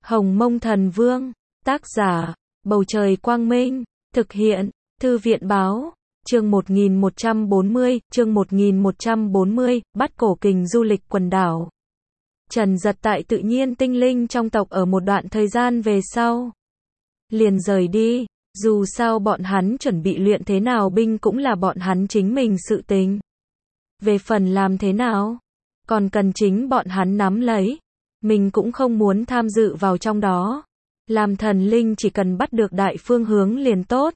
Hồng Mông Thần Vương, tác giả, Bầu Trời Quang Minh, thực hiện, Thư viện Báo, chương 1140, bắt cổ kình du lịch quần đảo. Trần Dật tại tự nhiên tinh linh trong tộc ở một đoạn thời gian về sau. Liền rời đi, dù sao bọn hắn chuẩn bị luyện thế nào binh cũng là bọn hắn chính mình sự tình. Về phần làm thế nào, còn cần chính bọn hắn nắm lấy. Mình cũng không muốn tham dự vào trong đó. Làm thần linh chỉ cần bắt được đại phương hướng liền tốt.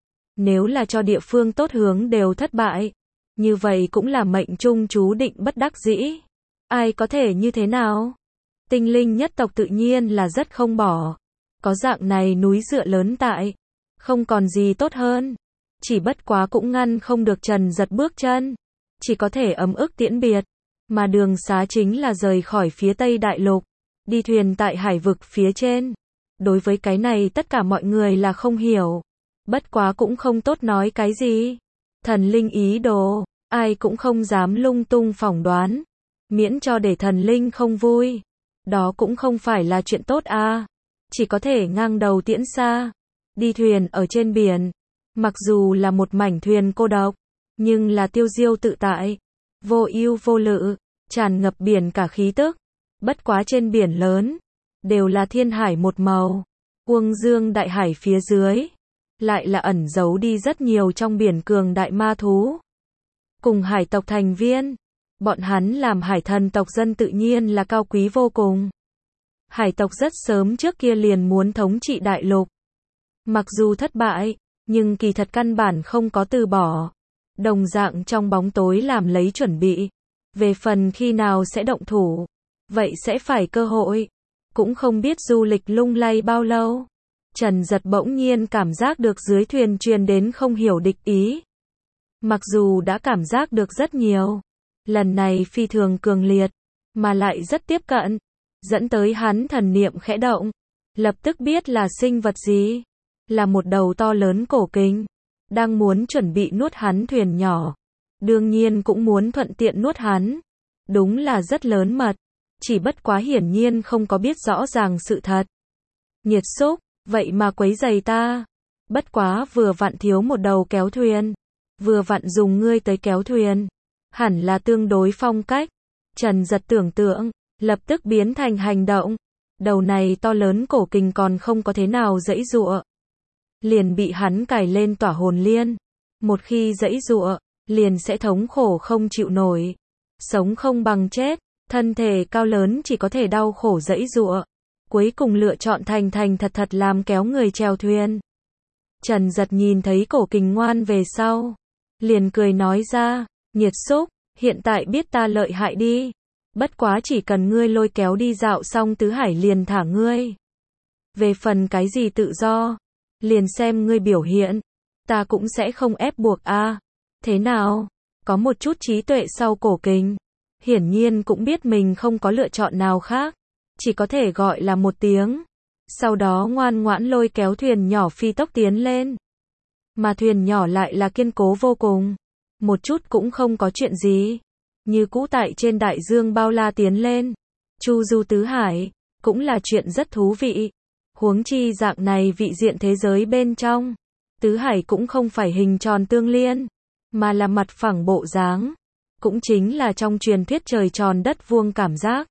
Nếu là cho địa phương tốt hướng đều thất bại, như vậy cũng là mệnh trung chú định bất đắc dĩ. Ai có thể như thế nào? Tinh linh nhất tộc tự nhiên là rất không bỏ. Có dạng này núi dựa lớn tại, không còn gì tốt hơn. Chỉ bất quá cũng ngăn không được Trần Dật bước chân. Chỉ có thể ấm ức tiễn biệt. Mà đường xá chính là rời khỏi phía Tây Đại Lục, đi thuyền tại hải vực phía trên. Đối với cái này tất cả mọi người là không hiểu. Bất quá cũng không tốt nói cái gì. Thần linh ý đồ, ai cũng không dám lung tung phỏng đoán. Miễn cho để thần linh không vui. Đó cũng không phải là chuyện tốt à. Chỉ có thể ngang đầu tiễn xa. Đi thuyền ở trên biển. Mặc dù là một mảnh thuyền cô độc, nhưng là tiêu diêu tự tại. Vô ưu vô lự, tràn ngập biển cả khí tức. Bất quá trên biển lớn, đều là thiên hải một màu. Uông dương đại hải phía dưới, lại là ẩn giấu đi rất nhiều trong biển cường đại ma thú. Cùng hải tộc thành viên, bọn hắn làm hải thần tộc dân tự nhiên là cao quý vô cùng. Hải tộc rất sớm trước kia liền muốn thống trị đại lục. Mặc dù thất bại, nhưng kỳ thật căn bản không có từ bỏ. Đồng dạng trong bóng tối làm lấy chuẩn bị. Về phần khi nào sẽ động thủ, vậy sẽ phải cơ hội. Cũng không biết du lịch lung lay bao lâu. Trần Dật bỗng nhiên cảm giác được dưới thuyền truyền đến không hiểu địch ý. Mặc dù đã cảm giác được rất nhiều, lần này phi thường cường liệt, mà lại rất tiếp cận, dẫn tới hắn thần niệm khẽ động, lập tức biết là sinh vật gì. Là một đầu to lớn cổ kình, đang muốn chuẩn bị nuốt hắn thuyền nhỏ. Đương nhiên cũng muốn thuận tiện nuốt hắn. Đúng là rất lớn mật, chỉ bất quá hiển nhiên không có biết rõ ràng sự thật. Nhiệt xúc, vậy mà quấy rầy ta. Bất quá vừa vặn thiếu một đầu kéo thuyền, vừa vặn dùng ngươi tới kéo thuyền. Hẳn là tương đối phong cách. Trần Dật tưởng tượng, lập tức biến thành hành động. Đầu này to lớn cổ kình còn không có thế nào giãy giụa, liền bị hắn cài lên tỏa hồn liên. Một khi giãy giụa, liền sẽ thống khổ không chịu nổi. Sống không bằng chết, thân thể cao lớn chỉ có thể đau khổ giãy giụa. Cuối cùng lựa chọn thành thật làm kéo người chèo thuyền. Trần Dật nhìn thấy cổ kình ngoan về sau, liền cười nói ra, nhiệt xúc, hiện tại biết ta lợi hại đi. Bất quá chỉ cần ngươi lôi kéo đi dạo xong tứ hải liền thả ngươi. Về phần cái gì tự do, liền xem ngươi biểu hiện, ta cũng sẽ không ép buộc a. Thế nào? Có một chút trí tuệ sau cổ kình. Hiển nhiên cũng biết mình không có lựa chọn nào khác. Chỉ có thể gọi là một tiếng. Sau đó ngoan ngoãn lôi kéo thuyền nhỏ phi tốc tiến lên. Mà thuyền nhỏ lại là kiên cố vô cùng. Một chút cũng không có chuyện gì. Như cũ tại trên đại dương bao la tiến lên. Chu du tứ hải, cũng là chuyện rất thú vị. Huống chi dạng này vị diện thế giới bên trong. Tứ hải cũng không phải hình tròn tương liên, mà là mặt phẳng bộ dáng. Cũng chính là trong truyền thuyết trời tròn đất vuông cảm giác.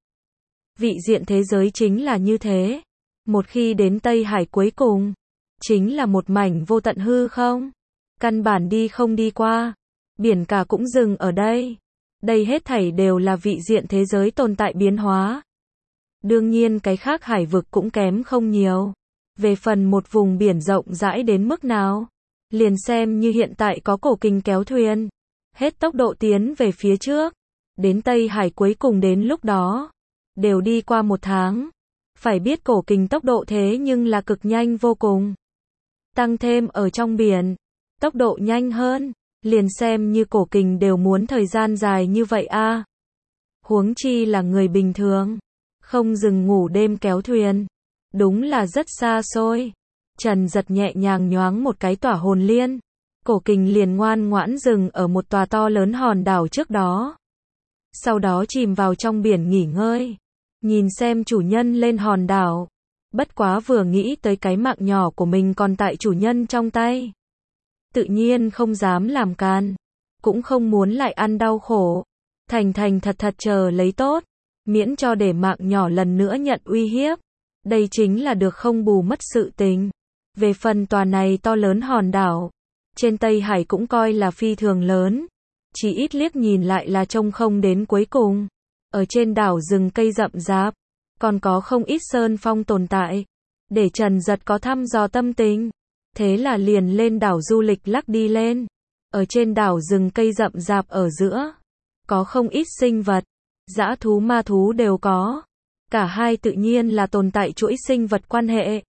Vị diện thế giới chính là như thế. Một khi đến Tây Hải cuối cùng, chính là một mảnh vô tận hư không. Căn bản đi không đi qua. Biển cả cũng dừng ở đây. Đây hết thảy đều là vị diện thế giới tồn tại biến hóa. Đương nhiên cái khác hải vực cũng kém không nhiều. Về phần một vùng biển rộng rãi đến mức nào, liền xem như hiện tại có cổ kình kéo thuyền. Hết tốc độ tiến về phía trước. Đến Tây Hải cuối cùng đến lúc đó. Đều đi qua 1 tháng. Phải biết cổ kình tốc độ thế nhưng là cực nhanh vô cùng. Tăng thêm ở trong biển. Tốc độ nhanh hơn. Liền xem như cổ kình đều muốn thời gian dài như vậy a. Huống chi là người bình thường. Không dừng ngủ đêm kéo thuyền. Đúng là rất xa xôi. Trần Dật nhẹ nhàng nhoáng một cái tỏa hồn liên. Cổ kình liền ngoan ngoãn dừng ở một tòa to lớn hòn đảo trước đó. Sau đó chìm vào trong biển nghỉ ngơi. Nhìn xem chủ nhân lên hòn đảo. Bất quá vừa nghĩ tới cái mạng nhỏ của mình còn tại chủ nhân trong tay. Tự nhiên không dám làm can. Cũng không muốn lại ăn đau khổ. Thành thành thật thật chờ lấy tốt. Miễn cho để mạng nhỏ lần nữa nhận uy hiếp. Đây chính là được không bù mất sự tình. Về phần tòa này to lớn hòn đảo. Trên Tây Hải cũng coi là phi thường lớn. Chỉ ít liếc nhìn lại là trông không đến cuối cùng. Ở trên đảo rừng cây rậm rạp. Còn có không ít sơn phong tồn tại. Để Trần Giật có thăm dò tâm tình. Thế là liền lên đảo du lịch lắc đi lên. Ở trên đảo rừng cây rậm rạp ở giữa. Có không ít sinh vật. Dã thú ma thú đều có. Cả hai tự nhiên là tồn tại chuỗi sinh vật quan hệ.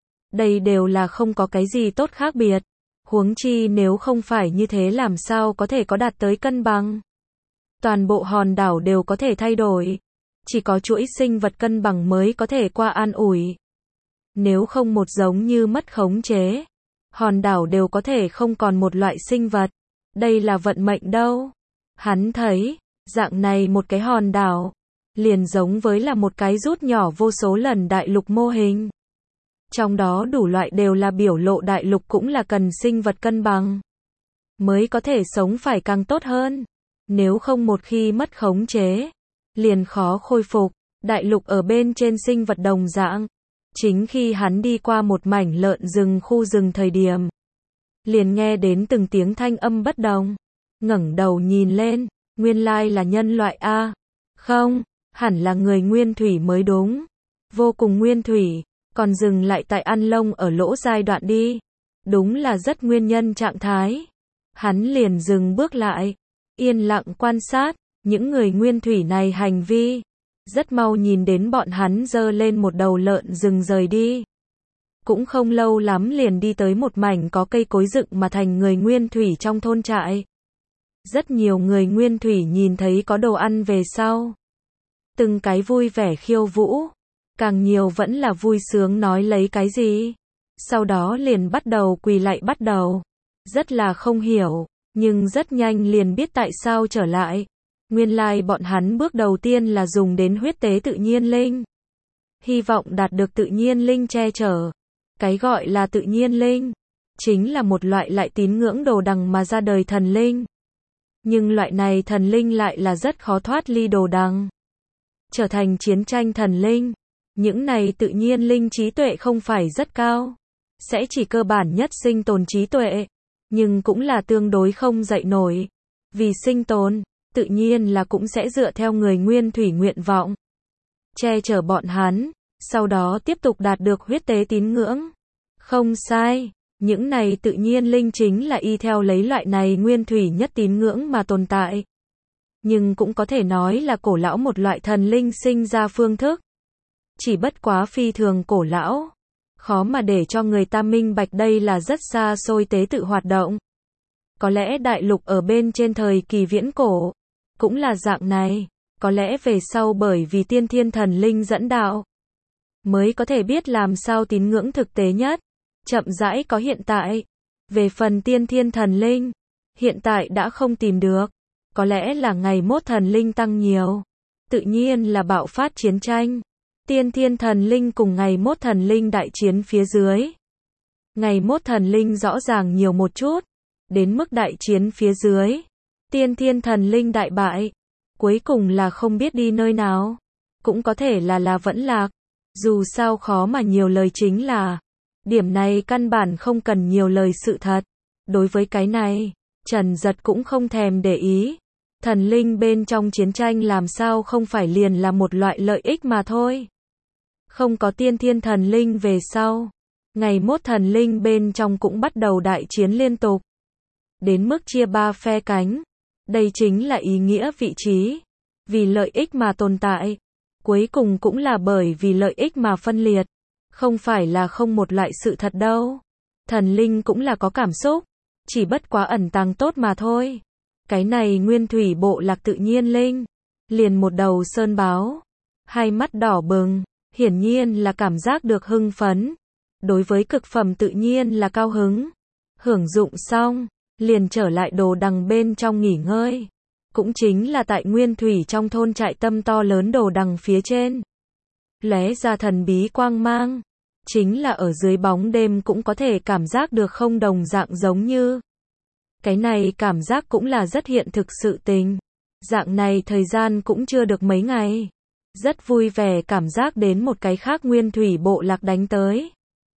Đây đều là không có cái gì tốt khác biệt. Huống chi nếu không phải như thế làm sao có thể có đạt tới cân bằng. Toàn bộ hòn đảo đều có thể thay đổi. Chỉ có chuỗi sinh vật cân bằng mới có thể qua an ủi. Nếu không một giống như mất khống chế. Hòn đảo đều có thể không còn một loại sinh vật. Đây là vận mệnh đâu. Hắn thấy, dạng này một cái hòn đảo. Liền giống với là một cái rút nhỏ vô số lần đại lục mô hình. Trong đó đủ loại đều là biểu lộ đại lục cũng là cần sinh vật cân bằng. Mới có thể sống phải càng tốt hơn. Nếu không một khi mất khống chế. Liền khó khôi phục. Đại lục ở bên trên sinh vật đồng dạng. Chính khi hắn đi qua một mảnh lợn rừng khu rừng thời điểm. Liền nghe đến từng tiếng thanh âm bất đồng. Ngẩng đầu nhìn lên. Nguyên lai là nhân loại A. Không, hẳn là người nguyên thủy mới đúng. Vô cùng nguyên thủy. Còn dừng lại tại ăn lông ở lỗ giai đoạn đi. Đúng là rất nguyên nhân trạng thái. Hắn liền dừng bước lại. Yên lặng quan sát. Những người nguyên thủy này hành vi. Rất mau nhìn đến bọn hắn giơ lên một đầu lợn rừng rời đi. Cũng không lâu lắm liền đi tới một mảnh có cây cối dựng mà thành người nguyên thủy trong thôn trại. Rất nhiều người nguyên thủy nhìn thấy có đồ ăn về sau. Từng cái vui vẻ khiêu vũ. Càng nhiều vẫn là vui sướng nói lấy cái gì. Sau đó liền bắt đầu quỳ lạy bắt đầu. Rất là không hiểu. Nhưng rất nhanh liền biết tại sao trở lại. Nguyên lai bọn hắn bước đầu tiên là dùng đến huyết tế tự nhiên linh. Hy vọng đạt được tự nhiên linh che chở. Cái gọi là tự nhiên linh. Chính là một loại lại tín ngưỡng đồ đằng mà ra đời thần linh. Nhưng loại này thần linh lại là rất khó thoát ly đồ đằng. Trở thành chiến tranh thần linh. Những này tự nhiên linh trí tuệ không phải rất cao. Sẽ chỉ cơ bản nhất sinh tồn trí tuệ. Nhưng cũng là tương đối không dậy nổi. Vì sinh tồn, tự nhiên là cũng sẽ dựa theo người nguyên thủy nguyện vọng. Che chở bọn hắn. Sau đó tiếp tục đạt được huyết tế tín ngưỡng. Không sai. Những này tự nhiên linh chính là y theo lấy loại này nguyên thủy nhất tín ngưỡng mà tồn tại. Nhưng cũng có thể nói là cổ lão một loại thần linh sinh ra phương thức. Chỉ bất quá phi thường cổ lão. Khó mà để cho người ta minh bạch đây là rất xa xôi tế tự hoạt động. Có lẽ đại lục ở bên trên thời kỳ viễn cổ. Cũng là dạng này. Có lẽ về sau bởi vì tiên thiên thần linh dẫn đạo. Mới có thể biết làm sao tín ngưỡng thực tế nhất. Chậm rãi có hiện tại. Về phần tiên thiên thần linh. Hiện tại đã không tìm được. Có lẽ là ngày mốt thần linh tăng nhiều. Tự nhiên là bạo phát chiến tranh. Tiên thiên thần linh cùng ngày mốt thần linh đại chiến phía dưới. Ngày mốt thần linh rõ ràng nhiều một chút. Đến mức đại chiến phía dưới. Tiên thiên thần linh đại bại. Cuối cùng là không biết đi nơi nào. Cũng có thể là vẫn lạc. Dù sao khó mà nhiều lời chính là. Điểm này căn bản không cần nhiều lời sự thật. Đối với cái này, Trần Giật cũng không thèm để ý. Thần linh bên trong chiến tranh làm sao không phải liền là một loại lợi ích mà thôi. Không có tiên thiên thần linh về sau. Ngày mốt thần linh bên trong cũng bắt đầu đại chiến liên tục. Đến mức chia ba phe cánh. Đây chính là ý nghĩa vị trí. Vì lợi ích mà tồn tại. Cuối cùng cũng là bởi vì lợi ích mà phân liệt. Không phải là không một loại sự thật đâu. Thần linh cũng là có cảm xúc. Chỉ bất quá ẩn tàng tốt mà thôi. Cái này nguyên thủy bộ lạc tự nhiên linh. Liền một đầu sơn báo. Hai mắt đỏ bừng. Hiển nhiên là cảm giác được hưng phấn. Đối với cực phẩm tự nhiên là cao hứng. Hưởng dụng xong. Liền trở lại đồ đằng bên trong nghỉ ngơi. Cũng chính là tại nguyên thủy trong thôn trại tâm to lớn đồ đằng phía trên. Lóe ra thần bí quang mang. chính là ở dưới bóng đêm cũng có thể cảm giác được không đồng dạng giống như. Cái này cảm giác cũng là rất hiện thực sự tình. Dạng này thời gian cũng chưa được mấy ngày. Rất vui vẻ cảm giác đến một cái khác nguyên thủy bộ lạc đánh tới.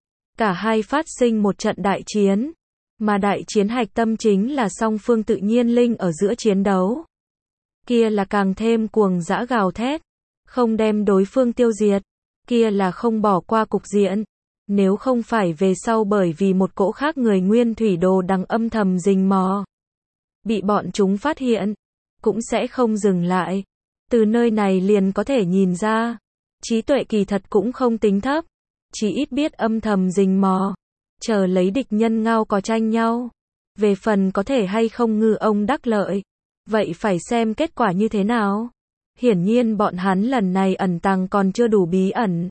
Cả hai phát sinh một trận đại chiến. Mà đại chiến hạch tâm chính là song phương tự nhiên linh ở giữa chiến đấu. Kia là càng thêm cuồng dã gào thét. Không đem đối phương tiêu diệt. Kia là không bỏ qua cục diện. Nếu không phải về sau bởi vì một cỗ khác người nguyên thủy đồ đằng âm thầm rình mò. Bị bọn chúng phát hiện. Cũng sẽ không dừng lại. Từ nơi này liền có thể nhìn ra. Trí tuệ kỳ thật cũng không tính thấp. Chỉ ít biết âm thầm rình mò. Chờ lấy địch nhân ngao có tranh nhau. Về phần có thể hay không ngư ông đắc lợi. Vậy phải xem kết quả như thế nào. Hiển nhiên bọn hắn lần này ẩn tàng còn chưa đủ bí ẩn.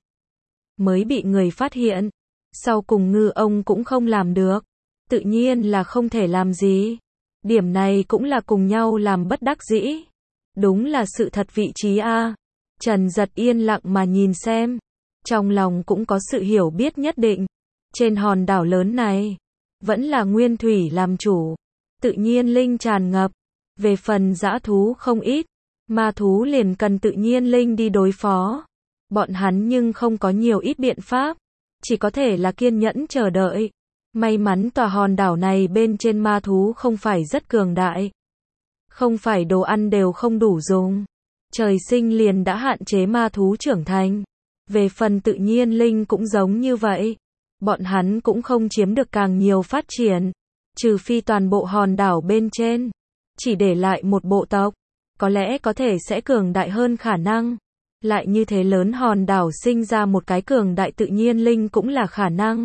Mới bị người phát hiện. Sau cùng ngư ông cũng không làm được. Tự nhiên là không thể làm gì. Điểm này cũng là cùng nhau làm bất đắc dĩ. Đúng là sự thật vị trí a. Trần Giật yên lặng mà nhìn xem. Trong lòng cũng có sự hiểu biết nhất định. Trên hòn đảo lớn này, vẫn là nguyên thủy làm chủ. Tự nhiên linh tràn ngập. Về phần dã thú không ít. Ma thú liền cần tự nhiên linh đi đối phó. Bọn hắn nhưng không có nhiều ít biện pháp. Chỉ có thể là kiên nhẫn chờ đợi. May mắn tòa hòn đảo này bên trên ma thú không phải rất cường đại. Không phải đồ ăn đều không đủ dùng. Trời sinh liền đã hạn chế ma thú trưởng thành. Về phần tự nhiên linh cũng giống như vậy. Bọn hắn cũng không chiếm được càng nhiều phát triển. Trừ phi toàn bộ hòn đảo bên trên. Chỉ để lại một bộ tộc. Có lẽ có thể sẽ cường đại hơn khả năng. Lại như thế lớn hòn đảo sinh ra một cái cường đại tự nhiên linh cũng là khả năng.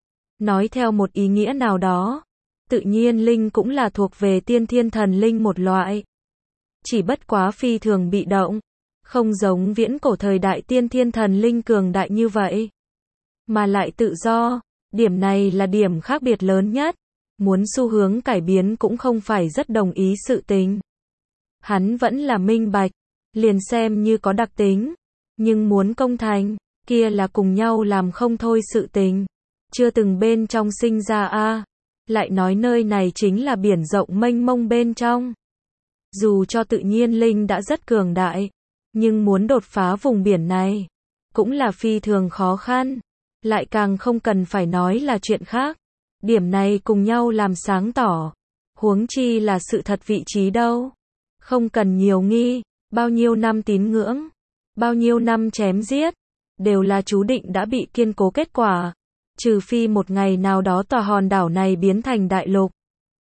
Nói theo một ý nghĩa nào đó. Tự nhiên linh cũng là thuộc về tiên thiên thần linh một loại. Chỉ bất quá phi thường bị động. Không giống viễn cổ thời đại tiên thiên thần linh cường đại như vậy. Mà lại tự do. Điểm này là điểm khác biệt lớn nhất. Muốn xu hướng cải biến cũng không phải rất đồng ý sự tình. Hắn vẫn là minh bạch. Liền xem như có đặc tính. Nhưng muốn công thành. Kia là cùng nhau làm không thôi sự tình. Chưa từng bên trong sinh ra a. Lại nói nơi này chính là biển rộng mênh mông bên trong. Dù cho tự nhiên linh đã rất cường đại. Nhưng muốn đột phá vùng biển này. Cũng là phi thường khó khăn. Lại càng không cần phải nói là chuyện khác. Điểm này cùng nhau làm sáng tỏ. Huống chi là sự thật vị trí đâu. Không cần nhiều nghi. Bao nhiêu năm tín ngưỡng. Bao nhiêu năm chém giết. Đều là chú định đã bị kiên cố kết quả. Trừ phi một ngày nào đó tòa hòn đảo này biến thành đại lục.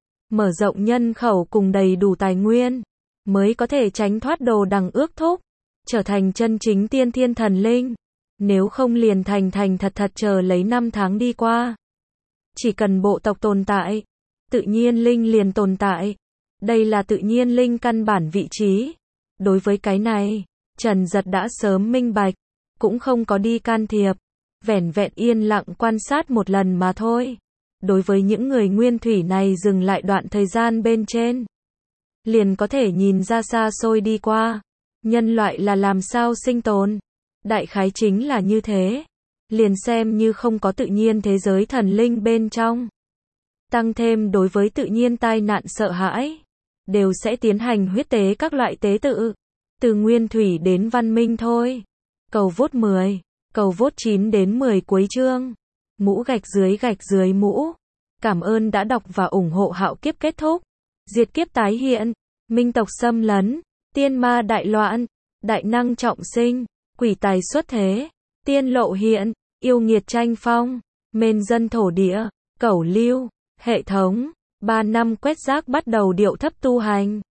Mở rộng nhân khẩu cùng đầy đủ tài nguyên. Mới có thể tránh thoát đồ đằng ước thúc. Trở thành chân chính tiên thiên thần linh. Nếu không liền thành thật thật chờ lấy năm tháng đi qua. Chỉ cần bộ tộc tồn tại. Tự nhiên linh liền tồn tại. Đây là tự nhiên linh căn bản vị trí. Đối với cái này, Trần Giật đã sớm minh bạch. Cũng không có đi can thiệp. Vẻn vẹn yên lặng quan sát một lần mà thôi. Đối với những người nguyên thủy này dừng lại đoạn thời gian bên trên. Liền có thể nhìn ra xa xôi đi qua. Nhân loại là làm sao sinh tồn. Đại khái chính là như thế. Liền xem như không có tự nhiên thế giới thần linh bên trong. Tăng thêm đối với tự nhiên tai nạn sợ hãi. Đều sẽ tiến hành huyết tế các loại tế tự. Từ nguyên thủy đến văn minh thôi. Cầu vote 10. Cầu vote 9 đến 10 cuối chương. Mũ gạch dưới mũ. Cảm ơn đã đọc và ủng hộ Hạo Kiếp kết thúc. Diệt kiếp tái hiện. Minh tộc xâm lấn. Tiên ma đại loạn. Đại năng trọng sinh. Quỷ tài xuất thế. Tiên lộ hiện. Yêu nghiệt tranh phong. Mên dân thổ địa. Cẩu lưu. Hệ thống. 3 năm quét rác bắt đầu điệu thấp tu hành.